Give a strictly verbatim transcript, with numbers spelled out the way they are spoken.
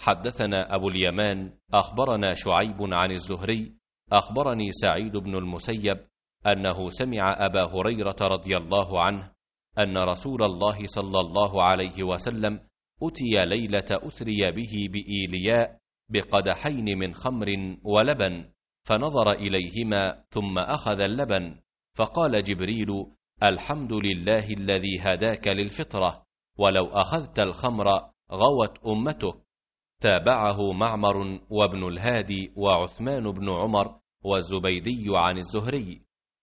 حدثنا أبو اليمان أخبرنا شعيب عن الزهري أخبرني سعيد بن المسيب أنه سمع أبا هريرة رضي الله عنه أن رسول الله صلى الله عليه وسلم أتي ليلة أسري به بإيلياء بقدحين من خمر ولبن، فنظر إليهما ثم أخذ اللبن، فقال جبريل: الحمد لله الذي هداك للفطرة، ولو أخذت الخمر غوت أمتك. تابعه معمر وابن الهادي وعثمان بن عمر والزبيدي عن الزهري.